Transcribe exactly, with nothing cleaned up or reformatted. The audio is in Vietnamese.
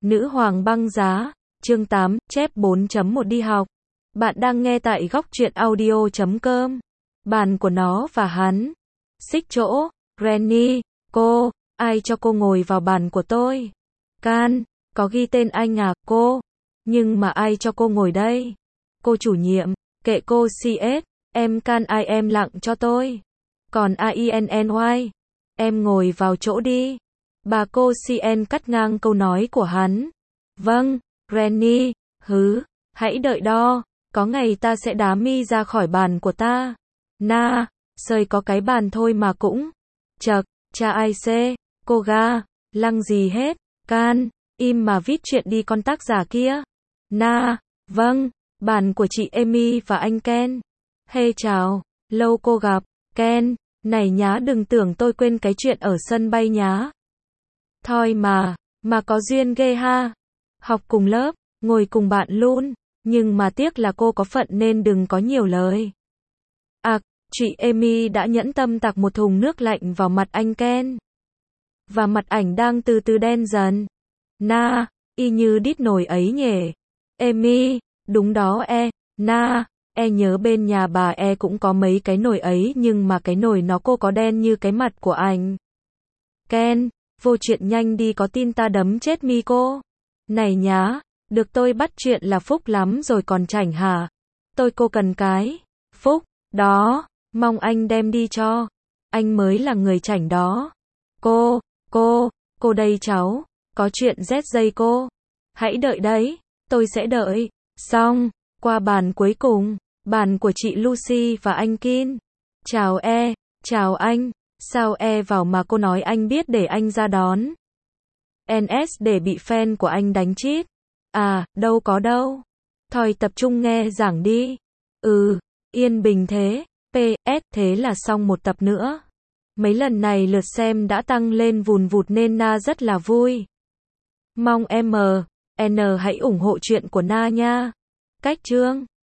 Nữ hoàng băng giá, chương tám, chép bốn chấm một đi học. Bạn đang nghe tại góc truyện audio chấm com. Bàn của nó và hắn. Xích chỗ, Granny, cô, ai cho cô ngồi vào bàn của tôi? Can, có ghi tên anh à, cô? Nhưng mà ai cho cô ngồi đây? Cô chủ nhiệm, kệ cô xê ét, em can ai em lặng cho tôi. Còn a i en en y, em ngồi vào chỗ đi. Bà cô xê en cắt ngang câu nói của hắn. Vâng, Granny, hứ, hãy đợi đó, có ngày ta sẽ đá mi ra khỏi bàn của ta. Na, sơi có cái bàn thôi mà cũng. Chật, cha ai xê, cô ga, lăng gì hết, can, im mà viết chuyện đi con tác giả kia. Na, vâng, bàn của chị Amy và anh Ken. Hey chào, lâu cô gặp, Ken, này nhá đừng tưởng tôi quên cái chuyện ở sân bay nhá. Thôi mà, mà có duyên ghê ha. Học cùng lớp, ngồi cùng bạn luôn, nhưng mà tiếc là cô có phận nên đừng có nhiều lời. À, chị Amy đã nhẫn tâm tạt một thùng nước lạnh vào mặt anh Ken. Và mặt ảnh đang từ từ đen dần. Na, y như đít nồi ấy nhỉ. Amy, đúng đó e, na, e nhớ bên nhà bà e cũng có mấy cái nồi ấy nhưng mà cái nồi nó cô có đen như cái mặt của anh. Ken, vô chuyện nhanh đi có tin ta đấm chết mi cô. Này nhá, được tôi bắt chuyện là phúc lắm rồi còn chảnh hả? Tôi cô cần cái phúc đó, mong anh đem đi cho. Anh mới là người chảnh đó. Cô, cô, cô đây cháu, có chuyện rét dây cô. Hãy đợi đấy, tôi sẽ đợi. Xong, qua bàn cuối cùng, bàn của chị Lucy và anh Kin. Chào e, chào anh, sao e vào mà cô nói anh biết để anh ra đón. en ét để bị fan của anh đánh chít. À, đâu có đâu. Thôi tập trung nghe giảng đi. Ừ, yên bình thế. pê ét thế là xong một tập nữa. Mấy lần này lượt xem đã tăng lên vùn vụt nên Na rất là vui. Mong em en hãy ủng hộ chuyện của Na nha. Cách chương